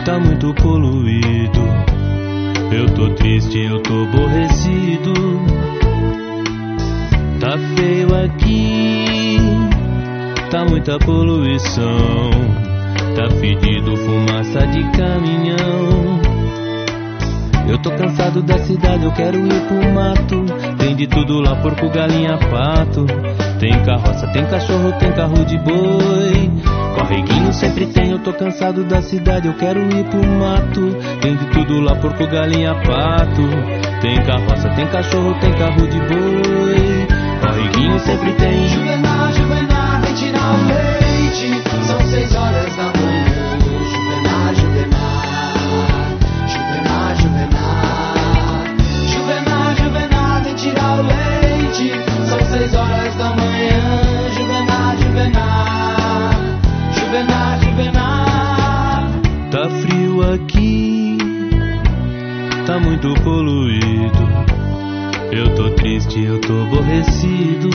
tá muito poluído. Eu tô triste, eu tô aborrecido. Tá feio aqui, tá muita poluição. Tá fedido, fumaça de caminhão. Eu tô cansado da cidade, eu quero ir pro mato. Tem de tudo lá, porco, galinha, pato. Tem carroça, tem cachorro, tem carro de boi. Correguinho sempre tem, eu tô cansado da cidade, eu quero ir pro mato. Tem de tudo lá, porco, galinha, pato. Tem carroça, tem cachorro, tem carro de boi. Correguinho sempre tem. Juvenal, Juvenal, vem tirar o leite. São 6 horas da manhã. Juvenal, Juvenal. Juvenal, Juvenal. Juvenal, Juvenal, vem tirar o leite. São 6 horas da manhã. Juvenal, Juvenal. Juvenal, Juvenal. Tá frio aqui, tá muito poluído. Eu tô triste, eu tô aborrecido.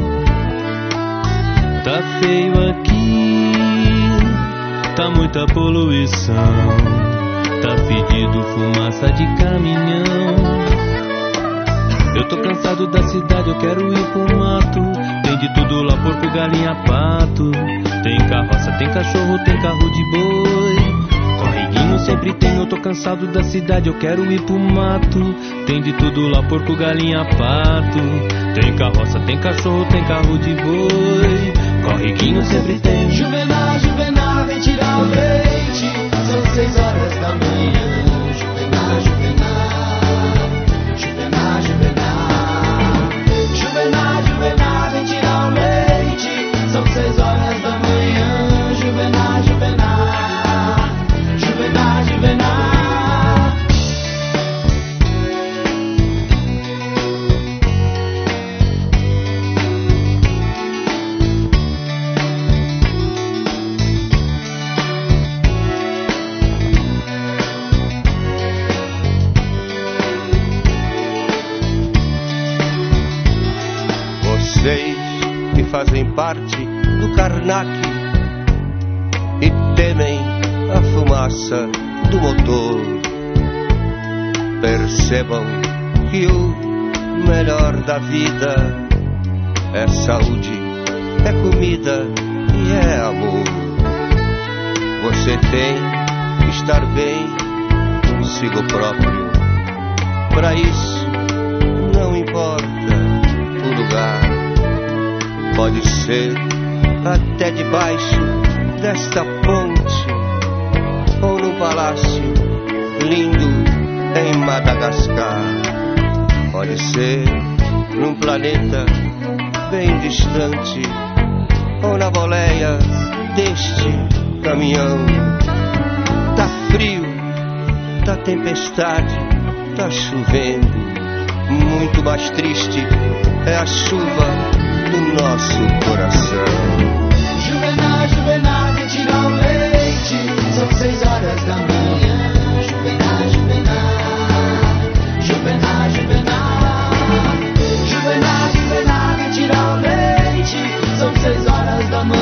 Tá feio aqui, tá muita poluição. Tá fedido, fumaça de caminhão. Eu tô cansado da cidade, eu quero ir pro mato. Tem de tudo lá, porco, galinha, pato. Tem carroça, tem cachorro, tem carro de boi. Correguinho sempre tem, eu tô cansado da cidade, eu quero ir pro mato. Tem de tudo lá, porco, galinha, pato. Tem carroça, tem cachorro, tem carro de boi. Correguinho sempre tem. Juvenal, Juvenal, vem tirar o leite. São 6 horas da manhã. Juvenal, Juvenal. Juvenal, Juvenal. Juvenal, Juvenal, vem tirar o leite. São 6 horas da manhã. Juvenal, Juvenal. Juvenal, Juvenal. Vocês que fazem parte do Karnak e temem a fumaça do motor, percebam que o melhor da vida é saúde, é comida e é amor. Você tem que estar bem consigo próprio. Para isso não importa o lugar. Pode ser até debaixo desta ponte ou num palácio lindo em Madagascar. Pode ser num planeta bem distante ou na boleia deste caminhão. Tá frio, tá tempestade, tá chovendo. Muito mais triste é a chuva do nosso coração. Juvenal, Juvenal, vem tirar o leite. São 6 horas da manhã. Juvenal, Juvenal. Juvenal, Juvenal. Juvenal, Juvenal, vem tirar o leite. São 6 horas da manhã.